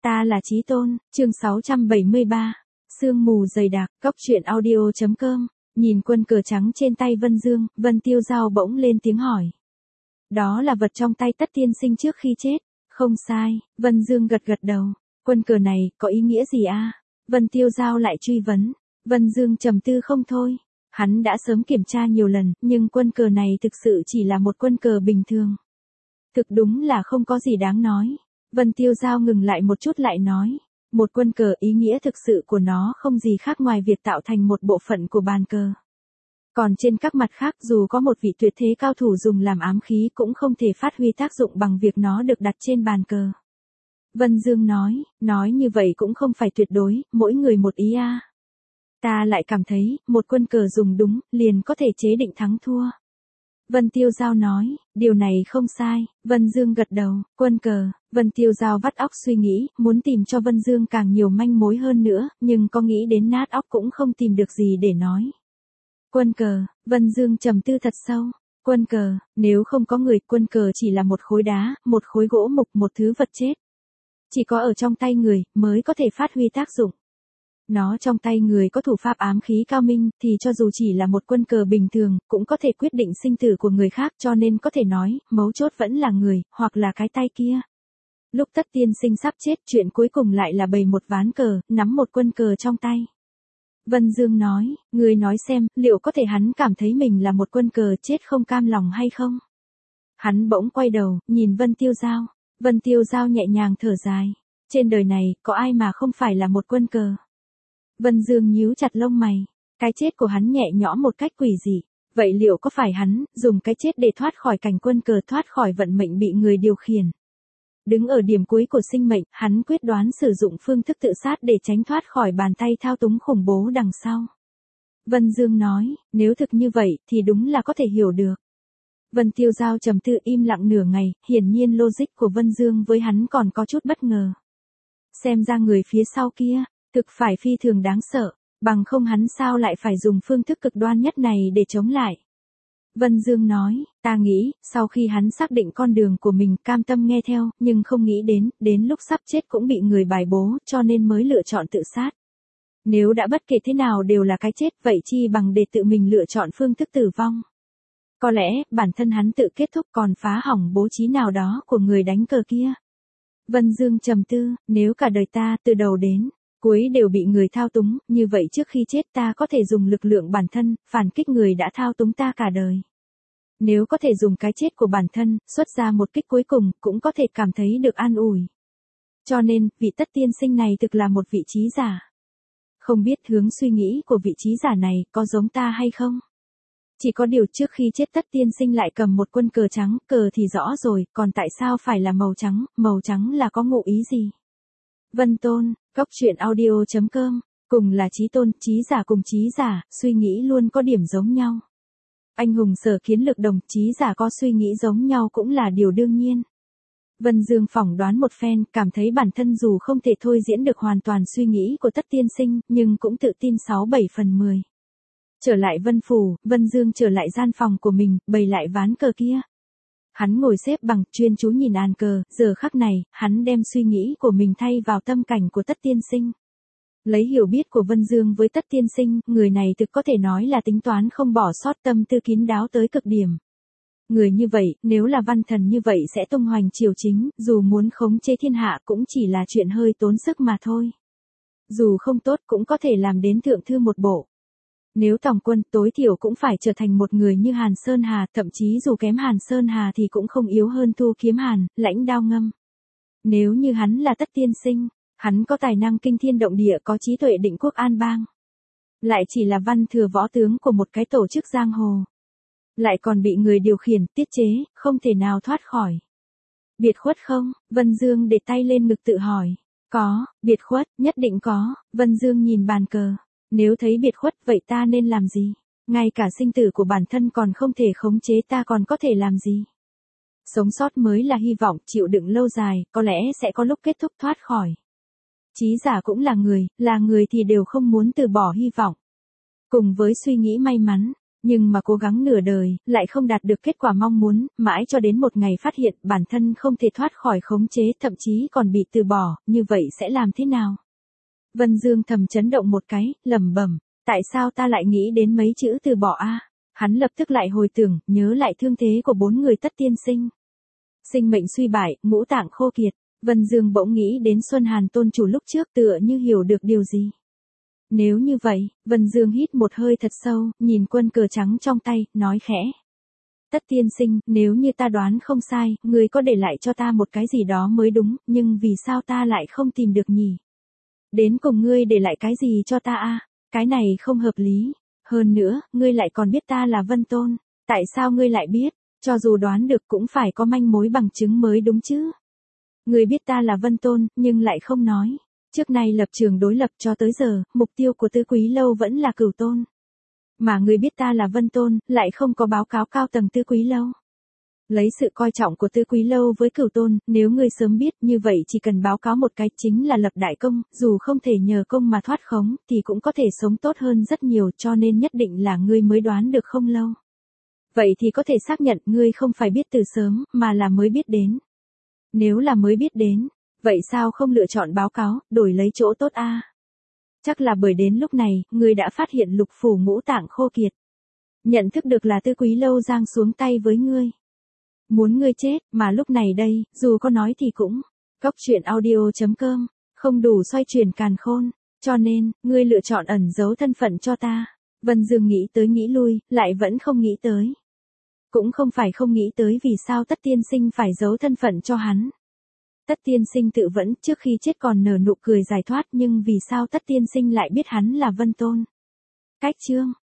Ta là Chí Tôn, chương 673. Sương mù dày đặc, Cốc truyện audio.com. Nhìn quân cờ trắng trên tay Vân Dương, Vân Tiêu Giao bỗng lên tiếng hỏi. Đó là vật trong tay Tất Tiên Sinh trước khi chết. Không sai, Vân Dương gật gật đầu. Quân cờ này, có ý nghĩa gì a? Vân Tiêu Giao lại truy vấn. Vân Dương trầm tư không thôi. Hắn đã sớm kiểm tra nhiều lần, nhưng quân cờ này thực sự chỉ là một quân cờ bình thường. Thực đúng là không có gì đáng nói. Vân Tiêu Giao ngừng lại một chút lại nói. Một quân cờ ý nghĩa thực sự của nó không gì khác ngoài việc tạo thành một bộ phận của bàn cờ. Còn trên các mặt khác dù có một vị tuyệt thế cao thủ dùng làm ám khí cũng không thể phát huy tác dụng bằng việc nó được đặt trên bàn cờ. Vân Dương nói như vậy cũng không phải tuyệt đối, mỗi người một ý a. Ta lại cảm thấy, một quân cờ dùng đúng, liền có thể chế định thắng thua. Vân Tiêu Giao nói, điều này không sai. Vân Dương gật đầu, quân cờ. Vân Tiêu Giao vắt óc suy nghĩ, muốn tìm cho Vân Dương càng nhiều manh mối hơn nữa, nhưng có nghĩ đến nát óc cũng không tìm được gì để nói. Quân cờ. Vân Dương trầm tư thật sâu. Quân cờ, nếu không có người, quân cờ chỉ là một khối đá, một khối gỗ mục, một thứ vật chết. Chỉ có ở trong tay người, mới có thể phát huy tác dụng. Nó trong tay người có thủ pháp ám khí cao minh, thì cho dù chỉ là một quân cờ bình thường, cũng có thể quyết định sinh tử của người khác, cho nên có thể nói, mấu chốt vẫn là người, hoặc là cái tay kia. Lúc Tất Tiên Sinh sắp chết, chuyện cuối cùng lại là bày một ván cờ, nắm một quân cờ trong tay. Vân Dương nói, người nói xem, liệu có thể hắn cảm thấy mình là một quân cờ chết không cam lòng hay không? Hắn bỗng quay đầu, nhìn Vân Tiêu Giao. Vân Tiêu Giao nhẹ nhàng thở dài. Trên đời này, có ai mà không phải là một quân cờ? Vân Dương nhíu chặt lông mày. Cái chết của hắn nhẹ nhõm một cách quỷ dị. Vậy liệu có phải hắn, dùng cái chết để thoát khỏi cảnh quân cờ, thoát khỏi vận mệnh bị người điều khiển? Đứng ở điểm cuối của sinh mệnh, hắn quyết đoán sử dụng phương thức tự sát để tránh thoát khỏi bàn tay thao túng khủng bố đằng sau. Vân Dương nói, nếu thực như vậy, thì đúng là có thể hiểu được. Vân Tiêu Giao trầm tư im lặng nửa ngày, hiển nhiên logic của Vân Dương với hắn còn có chút bất ngờ. Xem ra người phía sau kia, thực phải phi thường đáng sợ, bằng không hắn sao lại phải dùng phương thức cực đoan nhất này để chống lại. Vân Dương nói, ta nghĩ, sau khi hắn xác định con đường của mình cam tâm nghe theo, nhưng không nghĩ đến lúc sắp chết cũng bị người bài bố, cho nên mới lựa chọn tự sát. Nếu đã bất kể thế nào đều là cái chết, vậy chi bằng để tự mình lựa chọn phương thức tử vong. Có lẽ, bản thân hắn tự kết thúc còn phá hỏng bố trí nào đó của người đánh cờ kia. Vân Dương trầm tư, nếu cả đời ta, từ đầu đến cuối đều bị người thao túng, như vậy trước khi chết ta có thể dùng lực lượng bản thân, phản kích người đã thao túng ta cả đời. Nếu có thể dùng cái chết của bản thân, xuất ra một kích cuối cùng, cũng có thể cảm thấy được an ủi. Cho nên, vị Tất Tiên Sinh này thực là một vị trí giả. Không biết hướng suy nghĩ của vị trí giả này có giống ta hay không? Chỉ có điều trước khi chết Tất Tiên Sinh lại cầm một quân cờ trắng, cờ thì rõ rồi, còn tại sao phải là màu trắng là có ngụ ý gì? Vân Tôn, Cốc truyện audio.com, cùng là Chí Tôn, trí giả cùng trí giả, suy nghĩ luôn có điểm giống nhau. Anh hùng sở kiến lược đồng, trí giả có suy nghĩ giống nhau cũng là điều đương nhiên. Vân Dương phỏng đoán một phen, cảm thấy bản thân dù không thể thôi diễn được hoàn toàn suy nghĩ của Tất Tiên Sinh, nhưng cũng tự tin 6-7 phần 10. Trở lại Vân Phủ, Vân Dương trở lại gian phòng của mình, bày lại ván cờ kia. Hắn ngồi xếp bằng, chuyên chú nhìn án cờ, giờ khắc này, hắn đem suy nghĩ của mình thay vào tâm cảnh của Tất Tiên Sinh. Lấy hiểu biết của Vân Dương với Tất Tiên Sinh, người này thực có thể nói là tính toán không bỏ sót, tâm tư kín đáo tới cực điểm. Người như vậy, nếu là văn thần như vậy sẽ tung hoành triều chính, dù muốn khống chế thiên hạ cũng chỉ là chuyện hơi tốn sức mà thôi. Dù không tốt cũng có thể làm đến thượng thư một bộ. Nếu tổng quân, tối thiểu cũng phải trở thành một người như Hàn Sơn Hà, thậm chí dù kém Hàn Sơn Hà thì cũng không yếu hơn Thu Kiếm Hàn, lãnh đao ngâm. Nếu như hắn là Tất Tiên Sinh, hắn có tài năng kinh thiên động địa, có trí tuệ định quốc an bang. Lại chỉ là văn thừa võ tướng của một cái tổ chức giang hồ. Lại còn bị người điều khiển, tiết chế, không thể nào thoát khỏi. Biệt khuất không? Vân Dương để tay lên ngực tự hỏi. Có, biệt khuất, nhất định có. Vân Dương nhìn bàn cờ. Nếu thấy biệt khuất vậy ta nên làm gì? Ngay cả sinh tử của bản thân còn không thể khống chế ta còn có thể làm gì? Sống sót mới là hy vọng, chịu đựng lâu dài, có lẽ sẽ có lúc kết thúc thoát khỏi. Trí giả cũng là người thì đều không muốn từ bỏ hy vọng. Cùng với suy nghĩ may mắn, Nhưng mà cố gắng nửa đời, lại không đạt được kết quả mong muốn, mãi cho đến một ngày phát hiện bản thân không thể thoát khỏi khống chế, thậm chí còn bị từ bỏ, như vậy sẽ làm thế nào? Vân Dương thầm chấn động một cái, lẩm bẩm, tại sao ta lại nghĩ đến mấy chữ từ bỏ a? Hắn lập tức lại hồi tưởng, nhớ lại thương thế của 4 người Tất tiên sinh. Sinh mệnh suy bại, ngũ tạng khô kiệt, Vân Dương bỗng nghĩ đến Xuân Hàn tôn chủ lúc trước tựa như hiểu được điều gì. Nếu như vậy, Vân Dương hít một hơi thật sâu, nhìn quân cờ trắng trong tay, nói khẽ. Tất tiên sinh, nếu như ta đoán không sai, ngươi có để lại cho ta một cái gì đó mới đúng, nhưng vì sao ta lại không tìm được nhỉ? Đến cùng ngươi để lại cái gì cho ta a? Cái này không hợp lý. Hơn nữa, ngươi lại còn biết ta là Vân Tôn. Tại sao ngươi lại biết? Cho dù đoán được cũng phải có manh mối bằng chứng mới đúng chứ. Ngươi biết ta là Vân Tôn, nhưng lại không nói. Trước nay lập trường đối lập cho tới giờ, mục tiêu của Tư Quý Lâu vẫn là Cửu Tôn. Mà ngươi biết ta là Vân Tôn, lại không có báo cáo cao tầng Tư Quý Lâu. Lấy sự coi trọng của Tư Quý Lâu với Cửu Tôn, nếu ngươi sớm biết như vậy chỉ cần báo cáo một cái chính là lập đại công, dù không thể nhờ công mà thoát khống, thì cũng có thể sống tốt hơn rất nhiều, cho nên nhất định là ngươi mới đoán được không lâu. Vậy thì có thể xác nhận ngươi không phải biết từ sớm, mà là mới biết đến. Nếu là mới biết đến, vậy sao không lựa chọn báo cáo, đổi lấy chỗ tốt a? Chắc là bởi đến lúc này, ngươi đã phát hiện lục phủ ngũ tạng khô kiệt. Nhận thức được là Tư Quý Lâu giang xuống tay với ngươi. Muốn ngươi chết, mà lúc này đây, dù có nói thì cũng. Cóc truyện audio.com, không đủ xoay chuyển càn khôn. Cho nên, ngươi lựa chọn ẩn giấu thân phận cho ta. Vân Dương nghĩ tới nghĩ lui, lại vẫn không nghĩ tới. Cũng không phải không nghĩ tới vì sao Tất tiên sinh phải giấu thân phận cho hắn. Tất tiên sinh tự vẫn trước khi chết còn nở nụ cười giải thoát, nhưng vì sao Tất tiên sinh lại biết hắn là Vân Tôn? Cách chương